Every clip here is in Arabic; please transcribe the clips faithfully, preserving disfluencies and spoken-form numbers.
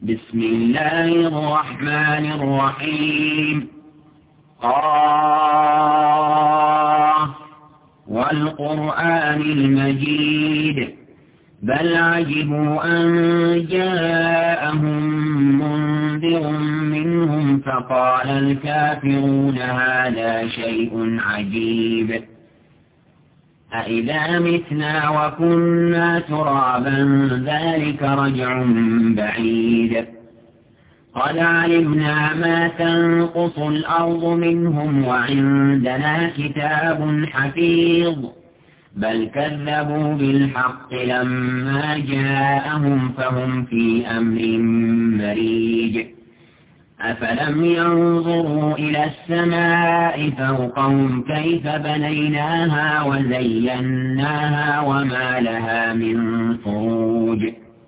بسم الله الرحمن الرحيم. قاف والقرآن المجيد بل عجبوا أن جاءهم منذر منهم فقال الكافرون هذا شيء عجيب أإذا متنا وكنا ترابا ذلك رجع بعيد قد علمنا ما تنقص الأرض منهم وعندنا كتاب حفيظ بل كذبوا بالحق لما جاءهم فهم في أمر مريج أفلم ينظروا إلى السماء فوقهم كيف بنيناها وزيناها وما لها من فروج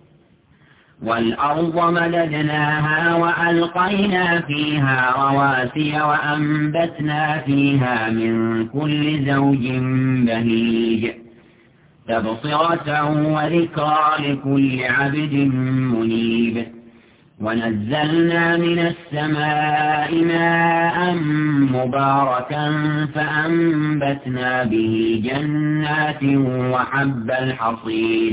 والأرض مددناها وألقينا فيها رواسي وأنبتنا فيها من كل زوج بهيج تبصرة وذكرى لكل عبد منيب ونزلنا من السماء ماء مباركا فأنبتنا به جنات وحب الحصيد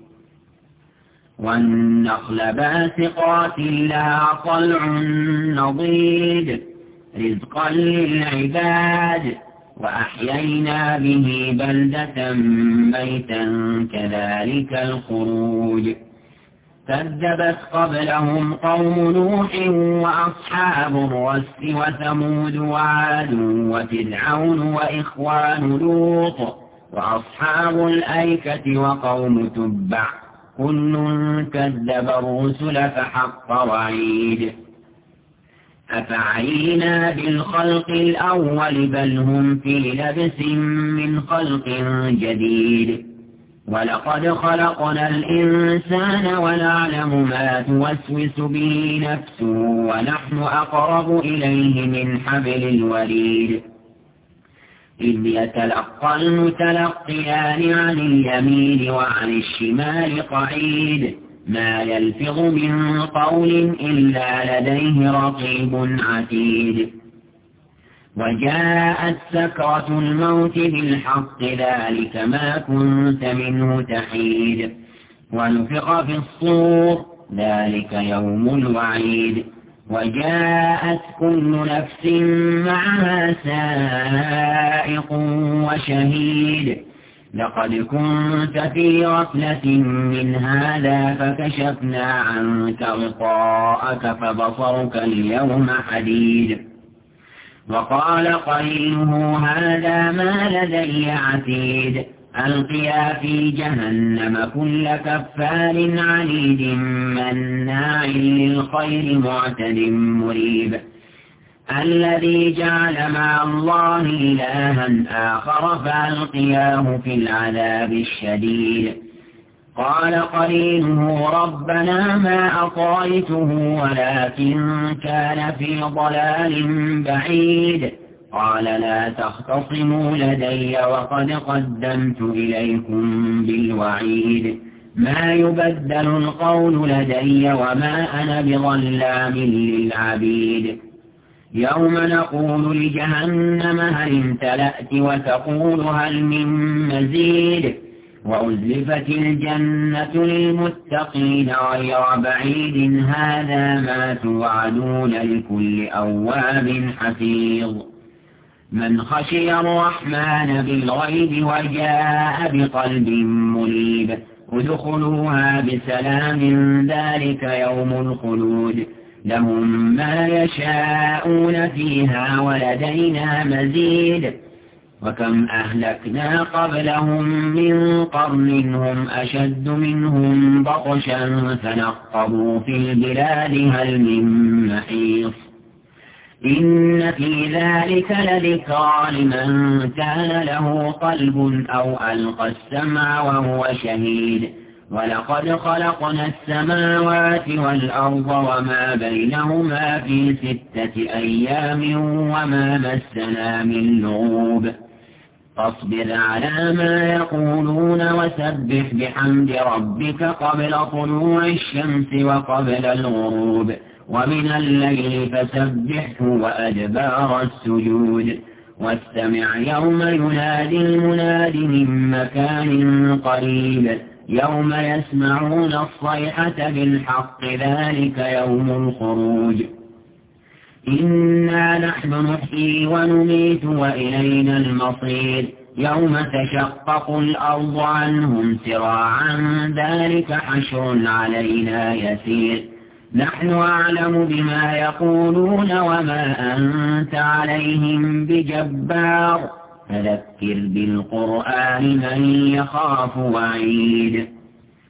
والنخل باسقات لها طلع نضيد رزقا للعباد وأحيينا به بلدة ميتا كذلك الخروج كذبت قبلهم قوم نوح وأصحاب الرس وثمود وعاد وفرعون وإخوان لوط وأصحاب الأيكة وقوم تبع كل كذب الرسل فحق وعيد أفعينا بالخلق الأول بل هم في لبس من خلق جديد ولقد خلقنا الإنسان ونعلم ما توسوس به نفسه ونحن أقرب إليه من حبل الوريد إذ يتلقى المتلقيان عن اليمين وعن الشمال قعيد ما يلفظ من قول إلا لديه رقيب عتيد وجاءت سكرة الموت بالحق ذلك ما كنت منه تحيد ونفخ في الصور ذلك يوم الوعيد وجاءت كل نفس معها سائق وشهيد لقد كنت في غفلة من هذا فكشفنا عنك غطاءك فبصرك اليوم حديد وقال قرينه هذا ما لدي عتيد ألقيا في جهنم كل كفار عنيد مناع للخير معتد مريب الذي جعل مع الله إلها آخر فألقياه في العذاب الشديد قال قرينه ربنا ما أطغيته ولكن كان في ضلال بعيد قال لا تختصموا لدي وقد قدمت إليكم بالوعيد ما يبدل القول لدي وما أنا بظلام للعبيد يوم نقول لجهنم هل امتلأت وتقول هل من مزيد وأزلفت الجنة للمتقين غير بعيد هذا ما توعدون لكل أواب حفيظ من خشي الرحمن بالغيب وجاء بقلب منيب ادخلوها بسلام ذلك يوم الخلود لهم ما يشاءون فيها ولدينا مزيد وكم أهلكنا قبلهم من قرن هم أشد منهم بطشا فنقبوا في البلاد هل من محيص إن في ذلك لذكرى لمن كان له قلب أو ألقى السمع وهو شهيد ولقد خلقنا السماوات والأرض وما بينهما في ستة أيام وما مسنا من لغوب فاصبر على ما يقولون وسبح بحمد ربك قبل طلوع الشمس وقبل الغروب ومن الليل فسبحه وأدبار السجود واستمع يوم ينادي المناد من مكان قريب يوم يسمعون الصيحة بالحق ذلك يوم الخروج إنا نحن نحيي ونميت وإلينا المصير يوم تشقق الأرض عنهم سراعا ذلك حشر علينا يسير نحن أعلم بما يقولون وما أنت عليهم بجبار فذكر بالقرآن من يخاف وعيد